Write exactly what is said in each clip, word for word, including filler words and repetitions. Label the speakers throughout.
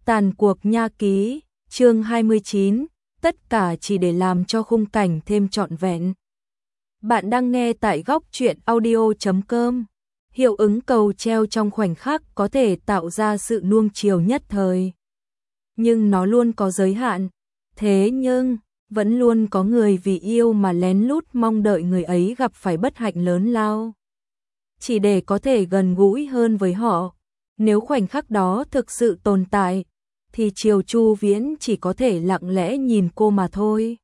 Speaker 1: Tàn cuộc nha ký, chương hai mươi chín, tất cả chỉ để làm cho khung cảnh thêm trọn vẹn. Bạn đang nghe tại góc truyện audio chấm com. Hiệu ứng cầu treo trong khoảnh khắc có thể tạo ra sự nuông chiều nhất thời. Nhưng nó luôn có giới hạn. Thế nhưng, vẫn luôn có người vì yêu mà lén lút mong đợi người ấy gặp phải bất hạnh lớn lao. Chỉ để có thể gần gũi hơn với họ. Nếu khoảnh khắc đó thực sự tồn tại, thì Triều Chu Viễn chỉ có thể lặng lẽ nhìn cô mà thôi.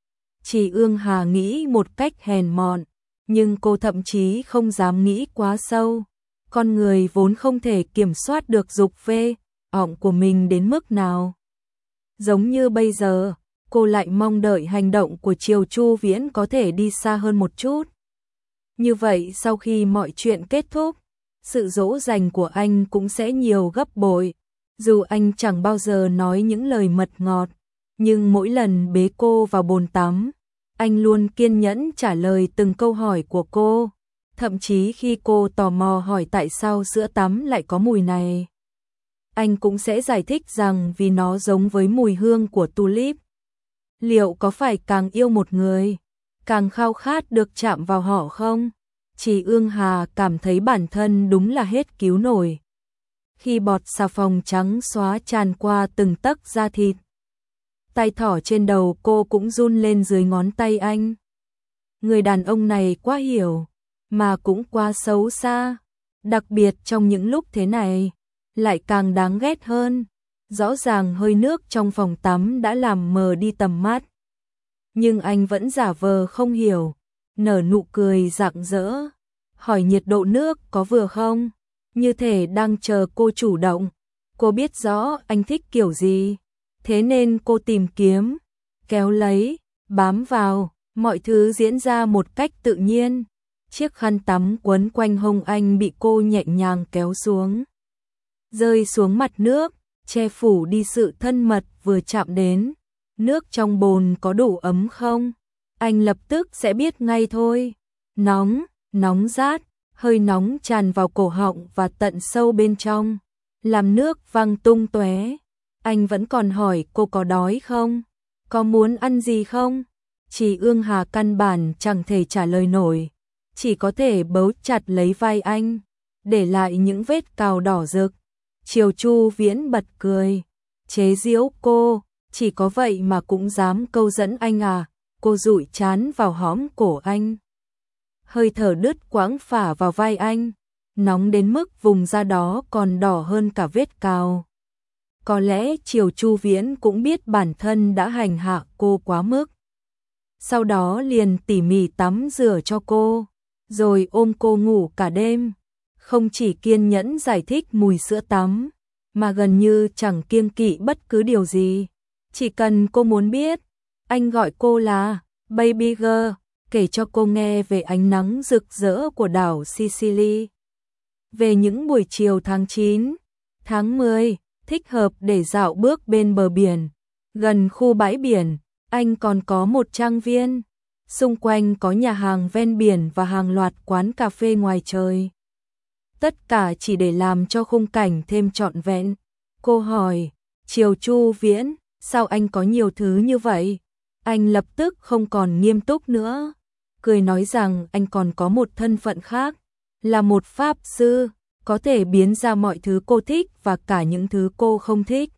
Speaker 1: Chỉ Ương Hà nghĩ một cách hèn mọn, nhưng cô thậm chí không dám nghĩ quá sâu. Con người vốn không thể kiểm soát được dục vê, ọng của mình đến mức nào. Giống như bây giờ, cô lại mong đợi hành động của Triều Chu Viễn có thể đi xa hơn một chút. Như vậy sau khi mọi chuyện kết thúc, sự dỗ dành của anh cũng sẽ nhiều gấp bội. Dù anh chẳng bao giờ nói những lời mật ngọt, nhưng mỗi lần bế cô vào bồn tắm, anh luôn kiên nhẫn trả lời từng câu hỏi của cô. Thậm chí khi cô tò mò hỏi tại sao sữa tắm lại có mùi này, anh cũng sẽ giải thích rằng vì nó giống với mùi hương của tulip. Liệu có phải càng yêu một người, càng khao khát được chạm vào họ không? Chỉ Ương Hà cảm thấy bản thân đúng là hết cứu nổi. Khi bọt xà phòng trắng xóa tràn qua từng tấc da thịt, tay thỏ trên đầu cô cũng run lên dưới ngón tay anh. Người đàn ông này quá hiểu, mà cũng quá xấu xa, đặc biệt trong những lúc thế này, lại càng đáng ghét hơn. Rõ ràng hơi nước trong phòng tắm đã làm mờ đi tầm mắt, nhưng anh vẫn giả vờ không hiểu, nở nụ cười rạng rỡ, hỏi nhiệt độ nước có vừa không, như thể đang chờ cô chủ động. Cô biết rõ anh thích kiểu gì, thế nên cô tìm kiếm, kéo lấy, bám vào, mọi thứ diễn ra một cách tự nhiên. Chiếc khăn tắm quấn quanh hông anh bị cô nhẹ nhàng kéo xuống, rơi xuống mặt nước, che phủ đi sự thân mật vừa chạm đến. Nước trong bồn có đủ ấm không? Anh lập tức sẽ biết ngay thôi. Nóng, nóng rát, hơi nóng tràn vào cổ họng và tận sâu bên trong, làm nước văng tung tóe. Anh vẫn còn hỏi cô có đói không? Có muốn ăn gì không? Chỉ Ương Hà căn bản chẳng thể trả lời nổi, chỉ có thể bấu chặt lấy vai anh, để lại những vết cào đỏ rực. Triều Chu Viễn bật cười, chế giễu cô, chỉ có vậy mà cũng dám câu dẫn anh à? Cô dụi trán vào hõm cổ anh, hơi thở đứt quãng phả vào vai anh, nóng đến mức vùng da đó còn đỏ hơn cả vết cào. Có lẽ Triều Chu Viễn cũng biết bản thân đã hành hạ cô quá mức. Sau đó liền tỉ mỉ tắm rửa cho cô, rồi ôm cô ngủ cả đêm. Không chỉ kiên nhẫn giải thích mùi sữa tắm, mà gần như chẳng kiêng kỵ bất cứ điều gì. Chỉ cần cô muốn biết, anh gọi cô là Baby Girl, kể cho cô nghe về ánh nắng rực rỡ của đảo Sicily, về những buổi chiều tháng chín, tháng mười, thích hợp để dạo bước bên bờ biển. Gần khu bãi biển, anh còn có một trang viên, xung quanh có nhà hàng ven biển và hàng loạt quán cà phê ngoài trời. Tất cả chỉ để làm cho khung cảnh thêm trọn vẹn. Cô hỏi, Triều Chu Viễn, sao anh có nhiều thứ như vậy? Anh lập tức không còn nghiêm túc nữa, cười nói rằng anh còn có một thân phận khác, là một pháp sư, có thể biến ra mọi thứ cô thích và cả những thứ cô không thích.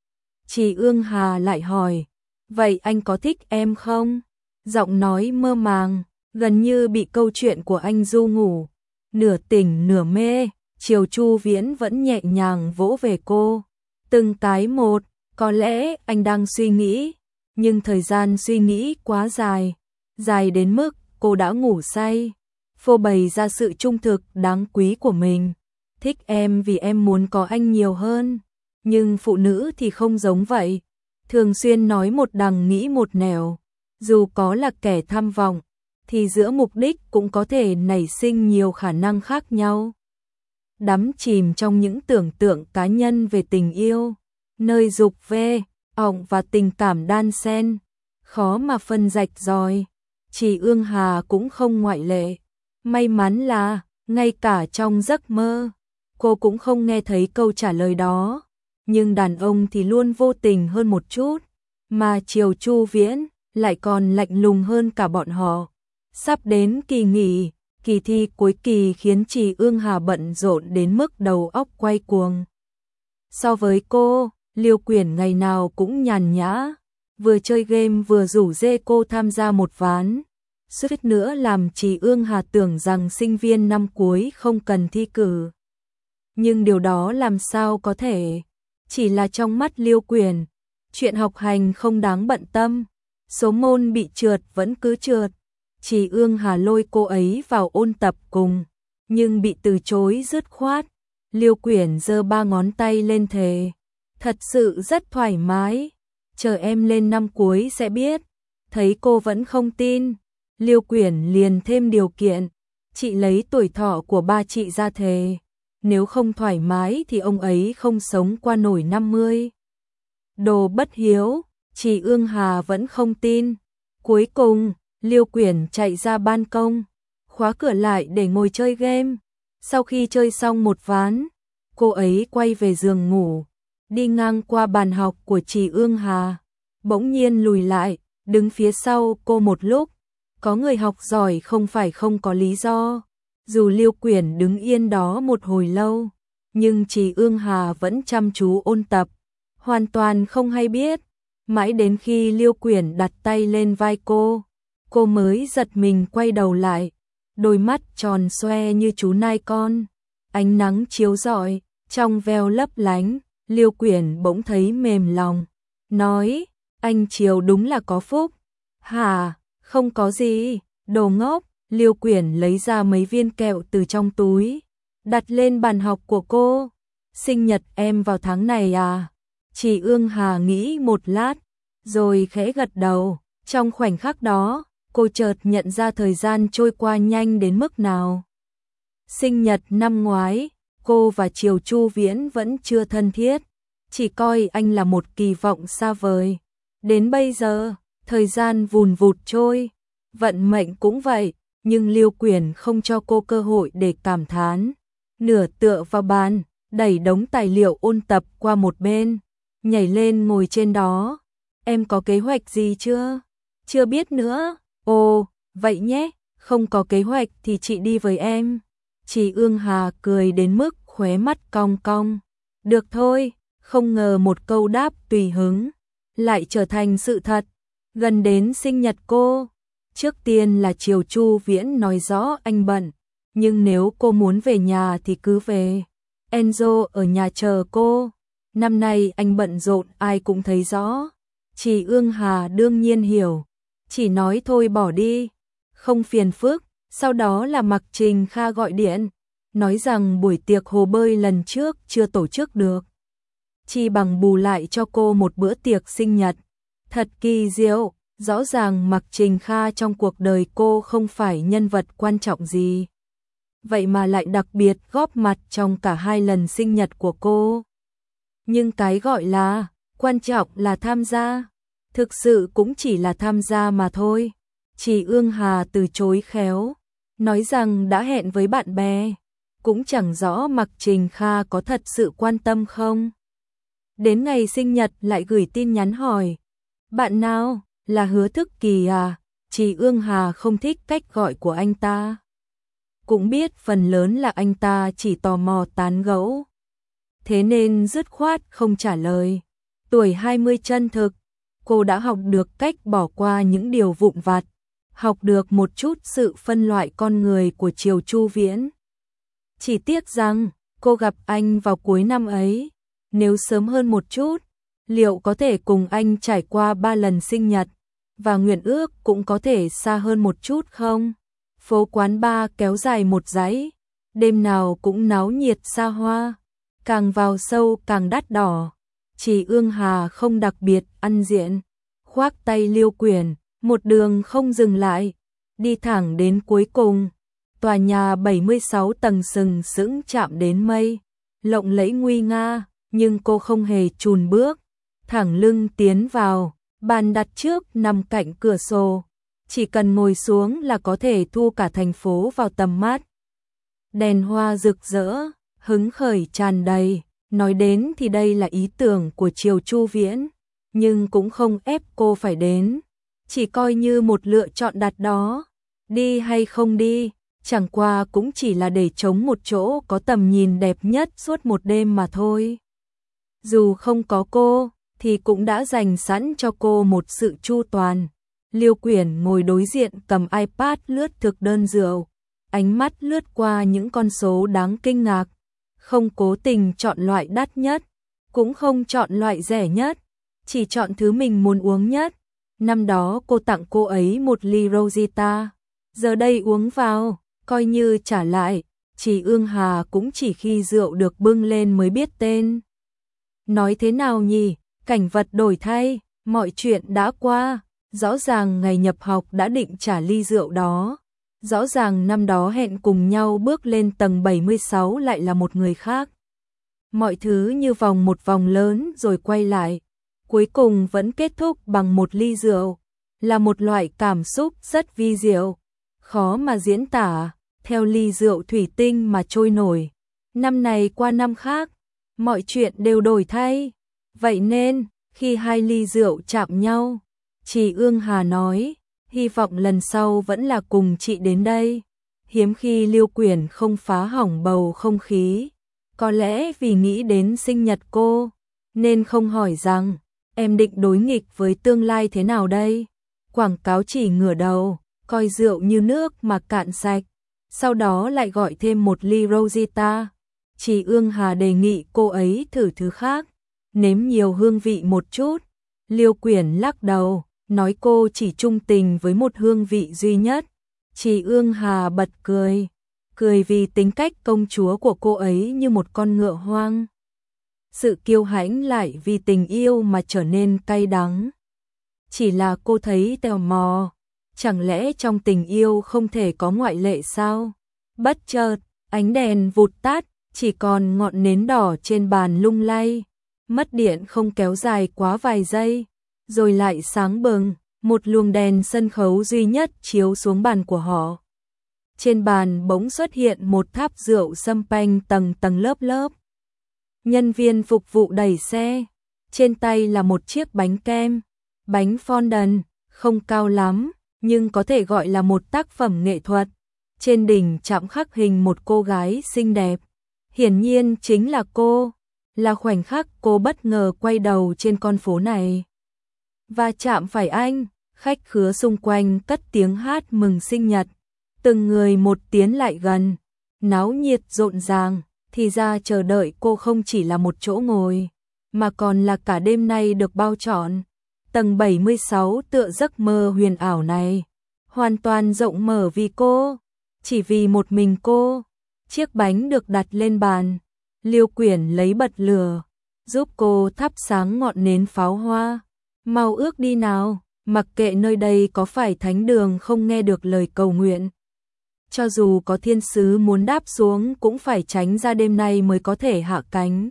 Speaker 1: Chỉ Ương Hà lại hỏi, vậy anh có thích em không? Giọng nói mơ màng, gần như bị câu chuyện của anh du ngủ. Nửa tỉnh nửa mê, Triều Chu Viễn vẫn nhẹ nhàng vỗ về cô. Từng cái một, có lẽ anh đang suy nghĩ, nhưng thời gian suy nghĩ quá dài, dài đến mức cô đã ngủ say. Phô bày ra sự trung thực đáng quý của mình. Thích em vì em muốn có anh nhiều hơn, nhưng phụ nữ thì không giống vậy. Thường xuyên nói một đằng nghĩ một nẻo, dù có là kẻ tham vọng, thì giữa mục đích cũng có thể nảy sinh nhiều khả năng khác nhau. Đắm chìm trong những tưởng tượng cá nhân về tình yêu, nơi dục vê, ọng và tình cảm đan xen, khó mà phân rạch ròi. Chỉ Ương Hà cũng không ngoại lệ. May mắn là, ngay cả trong giấc mơ, cô cũng không nghe thấy câu trả lời đó. nhưng đàn ông thì luôn vô tình hơn một chút, mà Triều Chu Viễn lại còn lạnh lùng hơn cả bọn họ. Sắp đến kỳ nghỉ, kỳ thi cuối kỳ khiến Trì Ương Hà bận rộn đến mức đầu óc quay cuồng. So với cô, Liêu Quyển ngày nào cũng nhàn nhã, vừa chơi game vừa rủ dê cô tham gia một ván. Suýt nữa làm Trì Ương Hà tưởng rằng sinh viên năm cuối không cần thi cử. Nhưng điều đó làm sao có thể? Chỉ là trong mắt Liêu Quyển, chuyện học hành không đáng bận tâm, số môn bị trượt vẫn cứ trượt. Trì Ương Hà lôi cô ấy vào ôn tập cùng, nhưng bị từ chối dứt khoát. Liêu Quyển giơ ba ngón tay lên thề, thật sự rất thoải mái, chờ em lên năm cuối sẽ biết. Thấy cô vẫn không tin, Liêu Quyển liền thêm điều kiện, chị lấy tuổi thọ của ba chị ra thề, nếu không thoải mái thì ông ấy không sống qua nổi năm mươi. Đồ bất hiếu, Trì Ương Hà vẫn không tin. Cuối cùng, Liêu Quyển chạy ra ban công, khóa cửa lại để ngồi chơi game. Sau khi chơi xong một ván, cô ấy quay về giường ngủ, đi ngang qua bàn học của Trì Ương Hà, bỗng nhiên lùi lại, đứng phía sau cô một lúc. Có người học giỏi không phải không có lý do. Dù Liêu Quyển đứng yên đó một hồi lâu, nhưng Trì Ương Hà vẫn chăm chú ôn tập, hoàn toàn không hay biết. Mãi đến khi Liêu Quyển đặt tay lên vai cô, cô mới giật mình quay đầu lại, đôi mắt tròn xoe như chú nai con. Ánh nắng chiếu rọi, trong veo lấp lánh, Liêu Quyển bỗng thấy mềm lòng, nói, anh Triều đúng là có phúc. Hả, không có gì, đồ ngốc. Liêu Quyển lấy ra mấy viên kẹo từ trong túi, đặt lên bàn học của cô. Sinh nhật em vào tháng này à? Trì Ương Hà nghĩ một lát, rồi khẽ gật đầu. Trong khoảnh khắc đó, cô chợt nhận ra thời gian trôi qua nhanh đến mức nào. Sinh nhật năm ngoái, cô và Triều Chu Viễn vẫn chưa thân thiết, chỉ coi anh là một kỳ vọng xa vời. Đến bây giờ, thời gian vùn vụt trôi, vận mệnh cũng vậy, nhưng Liêu Quyển không cho cô cơ hội để cảm thán. Nửa tựa vào bàn, đẩy đống tài liệu ôn tập qua một bên, nhảy lên ngồi trên đó. Em có kế hoạch gì chưa? Chưa biết nữa. Ồ, vậy nhé, không có kế hoạch thì chị đi với em. Trì Ương Hà cười đến mức khóe mắt cong cong. Được thôi, không ngờ một câu đáp tùy hứng lại trở thành sự thật. Gần đến sinh nhật cô, trước tiên là Triều Chu Viễn nói rõ anh bận, nhưng nếu cô muốn về nhà thì cứ về. Enzo ở nhà chờ cô. Năm nay anh bận rộn ai cũng thấy rõ. Trì Ương Hà đương nhiên hiểu, chỉ nói thôi bỏ đi, không phiền phức. Sau đó là Mạc Trình Kha gọi điện, nói rằng buổi tiệc hồ bơi lần trước chưa tổ chức được, chỉ bằng bù lại cho cô một bữa tiệc sinh nhật. Thật kỳ diệu, rõ ràng Mạc Trình Kha trong cuộc đời cô không phải nhân vật quan trọng gì, vậy mà lại đặc biệt góp mặt trong cả hai lần sinh nhật của cô. Nhưng cái gọi là quan trọng là tham gia, thực sự cũng chỉ là tham gia mà thôi. Trì Ương Hà từ chối khéo, nói rằng đã hẹn với bạn bè, cũng chẳng rõ Mạc Trình Kha có thật sự quan tâm không. Đến ngày sinh nhật lại gửi tin nhắn hỏi, bạn nào, là Hứa Thức Kỳ à? Trì Ương Hà không thích cách gọi của anh ta, cũng biết phần lớn là anh ta chỉ tò mò tán gẫu, thế nên dứt khoát không trả lời. Tuổi hai mươi chân thực, cô đã học được cách bỏ qua những điều vụn vặt, học được một chút sự phân loại con người của Triều Chu Viễn. Chỉ tiếc rằng, cô gặp anh vào cuối năm ấy, nếu sớm hơn một chút, liệu có thể cùng anh trải qua ba lần sinh nhật, và nguyện ước cũng có thể xa hơn một chút không? Phố quán bar kéo dài một dãy, đêm nào cũng náo nhiệt xa hoa, càng vào sâu càng đắt đỏ. Trì Ương Hà không đặc biệt ăn diện, khoác tay Liêu Quyển, một đường không dừng lại, đi thẳng đến cuối cùng. Tòa nhà bảy mươi sáu tầng sừng sững chạm đến mây, lộng lẫy nguy nga, nhưng cô không hề chùn bước, thẳng lưng tiến vào. Bàn đặt trước nằm cạnh cửa sổ, chỉ cần ngồi xuống là có thể thu cả thành phố vào tầm mắt. Đèn hoa rực rỡ, hứng khởi tràn đầy, Nói đến thì đây là ý tưởng của Triều Chu Viễn, nhưng cũng không ép cô phải đến, chỉ coi như một lựa chọn đặt đó, đi hay không đi, chẳng qua cũng chỉ là để chống một chỗ có tầm nhìn đẹp nhất suốt một đêm mà thôi. Dù không có cô, thì cũng đã dành sẵn cho cô một sự chu toàn. Liêu Quyển ngồi đối diện cầm iPad lướt thực đơn rượu, ánh mắt lướt qua những con số đáng kinh ngạc, không cố tình chọn loại đắt nhất, cũng không chọn loại rẻ nhất, chỉ chọn thứ mình muốn uống nhất. Năm đó cô tặng cô ấy một ly Rosita, giờ đây uống vào, coi như trả lại, chỉ Ương Hà cũng chỉ khi rượu được bưng lên mới biết tên. Nói thế nào nhỉ, cảnh vật đổi thay, mọi chuyện đã qua, rõ ràng ngày nhập học đã định trả ly rượu đó, rõ ràng năm đó hẹn cùng nhau bước lên tầng bảy mươi sáu lại là một người khác. Mọi thứ như vòng một vòng lớn rồi quay lại, cuối cùng vẫn kết thúc bằng một ly rượu, là một loại cảm xúc rất vi diệu, khó mà diễn tả, theo ly rượu thủy tinh mà trôi nổi. Năm này qua năm khác, mọi chuyện đều đổi thay, vậy nên, khi hai ly rượu chạm nhau, chị Ương Hà nói, hy vọng lần sau vẫn là cùng chị đến đây. Hiếm khi Liêu Quyển không phá hỏng bầu không khí, có lẽ vì nghĩ đến sinh nhật cô, nên không hỏi rằng, em định đối nghịch với tương lai thế nào đây? Quảng cáo chỉ ngửa đầu, coi rượu như nước mà cạn sạch, sau đó lại gọi thêm một ly Rosita. Chị Ương Hà đề nghị cô ấy thử thứ khác, nếm nhiều hương vị một chút. Liêu Quyển lắc đầu, nói cô chỉ trung tình với một hương vị duy nhất. Chị Ương Hà bật cười, cười vì tính cách công chúa của cô ấy như một con ngựa hoang. Sự kiêu hãnh lại vì tình yêu mà trở nên cay đắng. Chỉ là cô thấy tò mò, chẳng lẽ trong tình yêu không thể có ngoại lệ sao? Bất chợt, ánh đèn vụt tắt, chỉ còn ngọn nến đỏ trên bàn lung lay. Mất điện không kéo dài quá vài giây, rồi lại sáng bừng, một luồng đèn sân khấu duy nhất chiếu xuống bàn của họ. Trên bàn bỗng xuất hiện một tháp rượu sâm panh tầng tầng lớp lớp. Nhân viên phục vụ đẩy xe, trên tay là một chiếc bánh kem, bánh fondant, không cao lắm, nhưng có thể gọi là một tác phẩm nghệ thuật. Trên đỉnh chạm khắc hình một cô gái xinh đẹp, hiển nhiên chính là cô, là khoảnh khắc cô bất ngờ quay đầu trên con phố này. Và chạm phải anh, khách khứa xung quanh cất tiếng hát mừng sinh nhật, từng người một tiến lại gần, náo nhiệt rộn ràng, thì ra chờ đợi cô không chỉ là một chỗ ngồi, mà còn là cả đêm nay được bao trọn. Tầng bảy mươi sáu tựa giấc mơ huyền ảo này, hoàn toàn rộng mở vì cô, chỉ vì một mình cô. Chiếc bánh được đặt lên bàn, Liêu Quyển lấy bật lửa, giúp cô thắp sáng ngọn nến pháo hoa. Mau ước đi nào, mặc kệ nơi đây có phải thánh đường không nghe được lời cầu nguyện. Cho dù có thiên sứ muốn đáp xuống cũng phải tránh ra đêm nay mới có thể hạ cánh.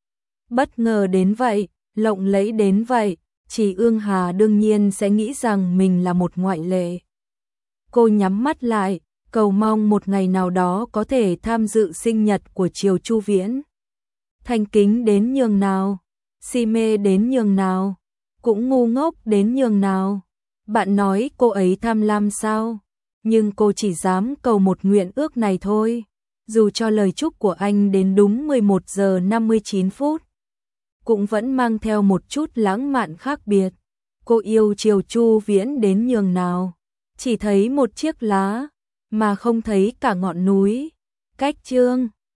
Speaker 1: Bất ngờ đến vậy, lộng lẫy đến vậy, chị Ương Hà đương nhiên sẽ nghĩ rằng mình là một ngoại lệ. Cô nhắm mắt lại, cầu mong một ngày nào đó có thể tham dự sinh nhật của Triều Chu Viễn. Thành kính đến nhường nào, si mê đến nhường nào, cũng ngu ngốc đến nhường nào. Bạn nói cô ấy tham lam sao? Nhưng cô chỉ dám cầu một nguyện ước này thôi. Dù cho lời chúc của anh đến đúng mười một giờ năm mươi chín phút, cũng vẫn mang theo một chút lãng mạn khác biệt. Cô yêu Triều Chu Viễn đến nhường nào, chỉ thấy một chiếc lá, mà không thấy cả ngọn núi. Cách chương